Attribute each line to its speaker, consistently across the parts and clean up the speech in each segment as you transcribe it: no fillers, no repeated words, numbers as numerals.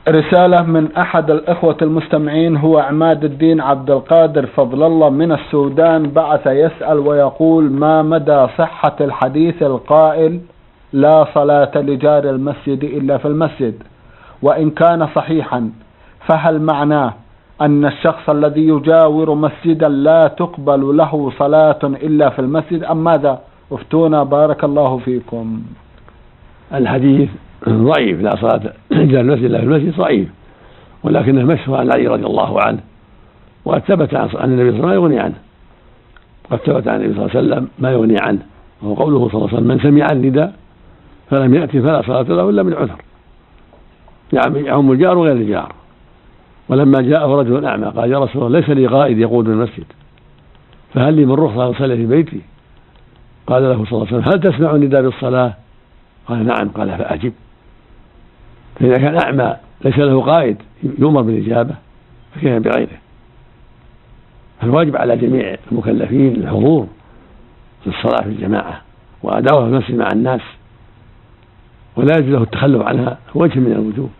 Speaker 1: رسالة من أحد الإخوة المستمعين، هو عماد الدين عبد القادر فضل الله من السودان، بعث يسأل ويقول: ما مدى صحة الحديث القائل لا صلاة لجار المسجد إلا في المسجد؟ وإن كان صحيحا فهل معناه أن الشخص الذي يجاور مسجدا لا تقبل له صلاة إلا في المسجد أم ماذا؟ افتونا بارك الله فيكم.
Speaker 2: الحديث ضعيف، لا صلاة لجار المسجد إلا في المسجد ضعيف، ولكنه مشهور عن علي رضي الله عنه، وقد ثبت عن النبي صلى الله عليه وسلم ما يغني عنه، قد ثبت عن النبي صلى الله عليه وسلم ما يغني عنه، وهو قوله صلى الله عليه وسلم: من سمع النداء فلم يأتي فلا صلاة له إلا من عذر، يعم الجار وغير الجار. ولما جاءه رجل أعمى قال: يا رسول الله، ليس لي قائد يقود المسجد، فهل لي من رخصة أن أصلي في بيتي؟ قال له صلى الله عليه وسلم: هل تسمع النداء بالصلاة؟ قال: نعم. قال: فأجب. فإذا كان أعمى ليس له قائد يؤمر بالإجابة فكيف بغيره؟ فالواجب على جميع المكلفين الحضور في الصلاة في الجماعة وأداؤها في المسجد مع الناس، ولا يجوز له التخلف عنها وجه من الوجوه.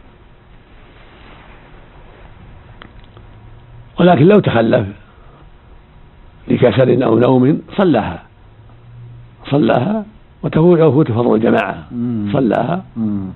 Speaker 2: ولكن لو تخلف لكسل أو نوم صلاها وتفوت فضل الجماعة، صلاها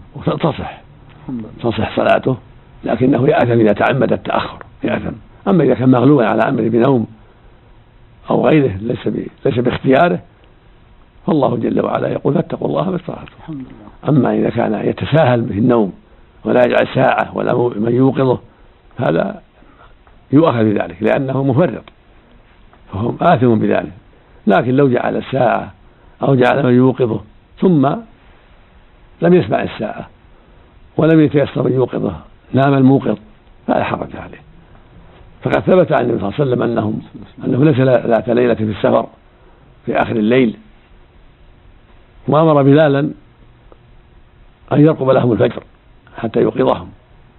Speaker 2: تصح صلاته، لكنه يأثم إذا تعمد التأخر، يأثم. أما إذا كان مغلوبا على أمر بنوم أو غيره ليس باختياره، فالله جل وعلا يقول: فاتقوا الله ما استطعتم. أما إذا كان يتساهل به النوم ولا يجعل ساعة ولا من يوقظه، هذا يؤخذ بذلك لأنه مفرط، فهم آثم بذلك. لكن لو جعل الساعة أو جعل من يوقظه ثم لم يسمع الساعة ولم يتيسر من يوقظه، نام الموقظ، فلا حرج عليه. فقد ثبت عن النبي صلى الله عليه وسلم أنه ليس ذات ليلة في السفر في آخر الليل، وأمر بلالا أن يرقب لهم الفجر حتى يوقظهم،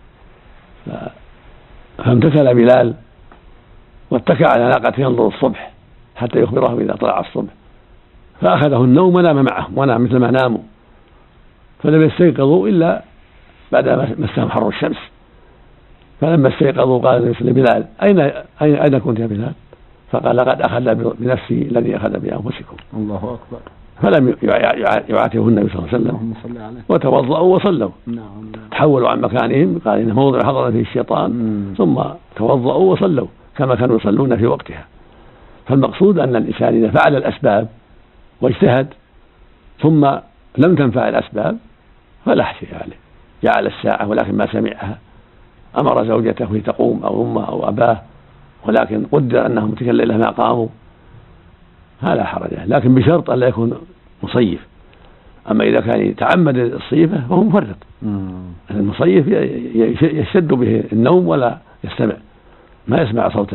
Speaker 2: فامتثل بلال واتكى على ناقته ينظر الصبح حتى يخبرهم إذا طلع الصبح، فأخذه النوم ونام معهم ونام مثل ما ناموا، فلم يستيقظوا إلا بعد ما مسهم حر الشمس. فلما استيقظوا قال لبلال: أين كنت يا بلال؟ فقال: لقد أخذ بنفسي الذي أخذ بأنفسكم.
Speaker 1: الله أكبر.
Speaker 2: فلم يعاتبه النبي صلى الله عليه وسلم، وتوضأوا وصلوا. تحولوا عن مكانهم، قال: إن موضع حضر فيه الشيطان، ثم توضأوا وصلوا كما كانوا يصلون في وقتها. فالمقصود أن الإنسان إذا فعل الأسباب واجتهد ثم لم تنفع الأسباب فلا شيء عليه، جعل الساعة ولكن ما سمعها، أمر زوجته لتقوم أو أمه أو أباه ولكن قدر أنهم تلك الليلة ما قاموا، هذا حرج، لكن بشرط أن لا يكون مصيف. أما إذا كان يتعمد الصيفة فهو مفرط. المصيف يشد به النوم ولا يستمع، ما يسمع صوت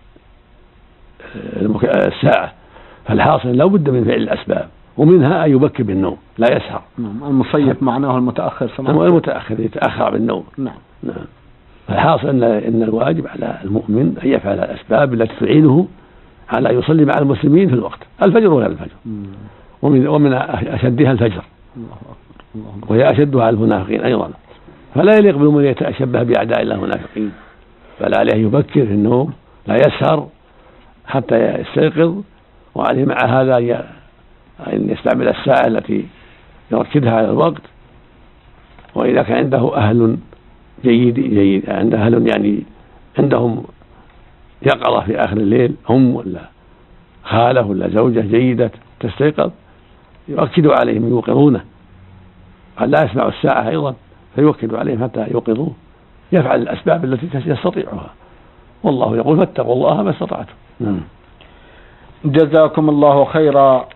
Speaker 2: الساعة. فالحاصل لا بد من فعل الأسباب، ومنها أن يبكر بالنوم لا يسهر.
Speaker 1: المصيف معناه المتأخر،
Speaker 2: المتأخر يتأخر بالنوم.
Speaker 1: نعم.
Speaker 2: فالحاصل أن الواجب على المؤمن أن يفعل الأسباب التي تعينه على يصلي مع المسلمين في الوقت، الفجر وغير الفجر. ومن أشدها الفجر، وهي أشدها على المنافقين أيضا. فلا يليق بالمؤمن يتشبه بأعداء الله المنافقين، بل عليه يبكر في النوم لا يسهر حتى يستيقظ، وعليه مع هذا أن يستعمل الساعة التي يركزها على الوقت. وإذا كان عنده أهل جيد عنده أهل يعني عندهم يقظة في آخر الليل، ولا خاله ولا زوجة جيدة تستيقظ، يؤكد عليهم يوقظونه، قال لا يسمع الساعة أيضا فيؤكد عليهم حتى يوقظوه. يفعل الأسباب التي يستطيعها، والله يقول: فاتقوا الله ما استطعتم.
Speaker 1: جزاكم الله خيرا